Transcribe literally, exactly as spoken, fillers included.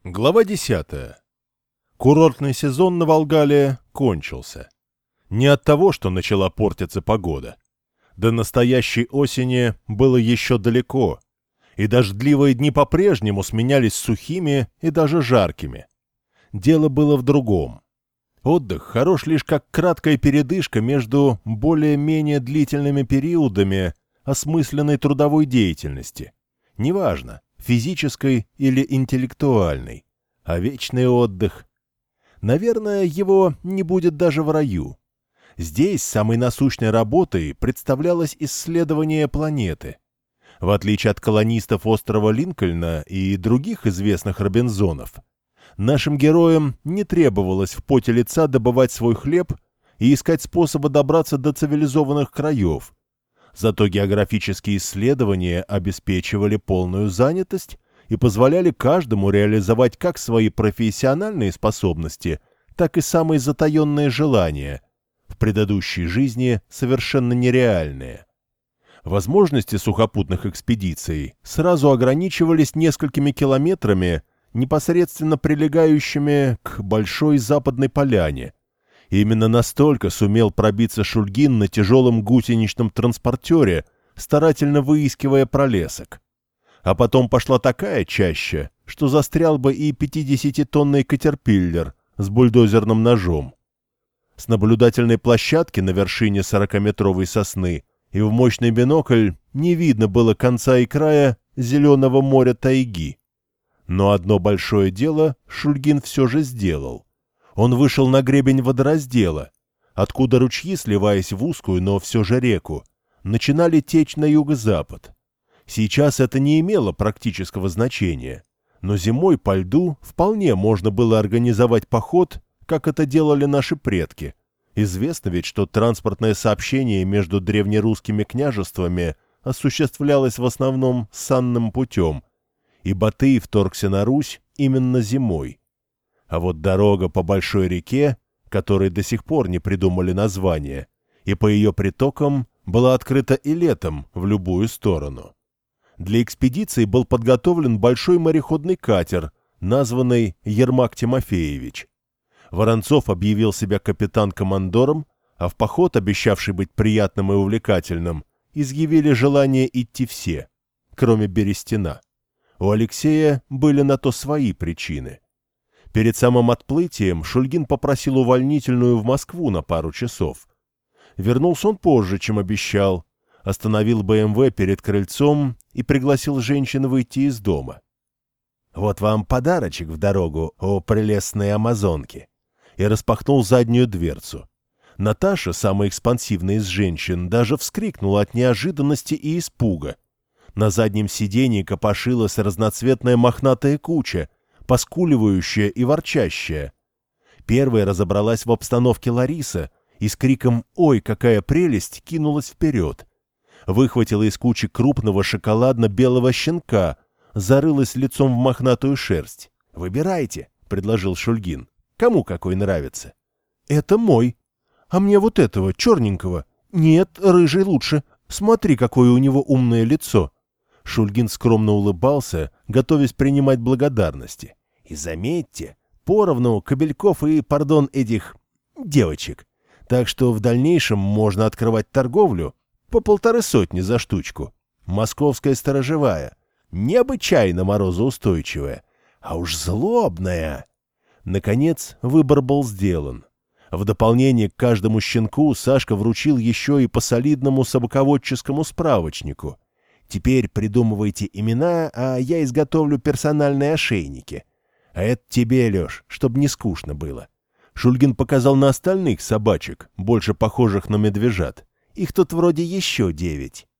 Глава десятая. Курортный сезон на Волгале кончился. Не от того, что начала портиться погода. До настоящей осени было еще далеко, и дождливые дни по-прежнему сменялись сухими и даже жаркими. Дело было в другом. Отдых хорош лишь как краткая передышка между более-менее длительными периодами осмысленной трудовой деятельности. Неважно, физической или интеллектуальной, а вечный отдых. Наверное, его не будет даже в раю. Здесь самой насущной работой представлялось исследование планеты. В отличие от колонистов острова Линкольна и других известных Робинзонов, нашим героям не требовалось в поте лица добывать свой хлеб и искать способы добраться до цивилизованных краев. Зато географические исследования обеспечивали полную занятость и позволяли каждому реализовать как свои профессиональные способности, так и самые затаенные желания, в предыдущей жизни совершенно нереальные. Возможности сухопутных экспедиций сразу ограничивались несколькими километрами, непосредственно прилегающими к Большой Западной Поляне. И именно настолько сумел пробиться Шульгин на тяжелом гусеничном транспортере, старательно выискивая пролесок. А потом пошла такая чаща, что застрял бы и пятидесятитонный катерпиллер с бульдозерным ножом. С наблюдательной площадки на вершине сорокаметровой сосны и в мощный бинокль не видно было конца и края зеленого моря тайги. Но одно большое дело Шульгин все же сделал. Он вышел на гребень водораздела, откуда ручьи, сливаясь в узкую, но все же реку, начинали течь на юго-запад. Сейчас это не имело практического значения, но зимой по льду вполне можно было организовать поход, как это делали наши предки. Известно ведь, что транспортное сообщение между древнерусскими княжествами осуществлялось в основном санным путем, и Батый вторгся на Русь именно зимой. А вот дорога по большой реке, которой до сих пор не придумали название, и по ее притокам была открыта и летом в любую сторону. Для экспедиции был подготовлен большой мореходный катер, названный Ермак Тимофеевич. Воронцов объявил себя капитан-командором, а в поход, обещавший быть приятным и увлекательным, изъявили желание идти все, кроме Берестина. У Алексея были на то свои причины. Перед самым отплытием Шульгин попросил увольнительную в Москву на пару часов. Вернулся он позже, чем обещал, остановил БМВ перед крыльцом и пригласил женщин выйти из дома. «Вот вам подарочек в дорогу, о прелестные амазонки!» И распахнул заднюю дверцу. Наташа, самая экспансивная из женщин, даже вскрикнула от неожиданности и испуга. На заднем сиденье копошилась разноцветная мохнатая куча, поскуливающая и ворчащая. Первая разобралась в обстановке Лариса и с криком «Ой, какая прелесть!» кинулась вперед. Выхватила из кучи крупного шоколадно-белого щенка, зарылась лицом в мохнатую шерсть. «Выбирайте», — предложил Шульгин. «Кому какой нравится?» «Это мой. А мне вот этого, черненького. Нет, рыжий лучше. Смотри, какое у него умное лицо». Шульгин скромно улыбался, готовясь принимать благодарности. И заметьте, поровну кобельков и, пардон, этих девочек. Так что в дальнейшем можно открывать торговлю по полторы сотни за штучку. Московская сторожевая, необычайно морозоустойчивая, а уж злобная. Наконец, выбор был сделан. В дополнение к каждому щенку Сашка вручил еще и по солидному собаководческому справочнику. Теперь придумывайте имена, а я изготовлю персональные ошейники. А это тебе, Леш, чтобы не скучно было. Шульгин показал на остальных собачек, больше похожих на медвежат. Их тут вроде еще девять.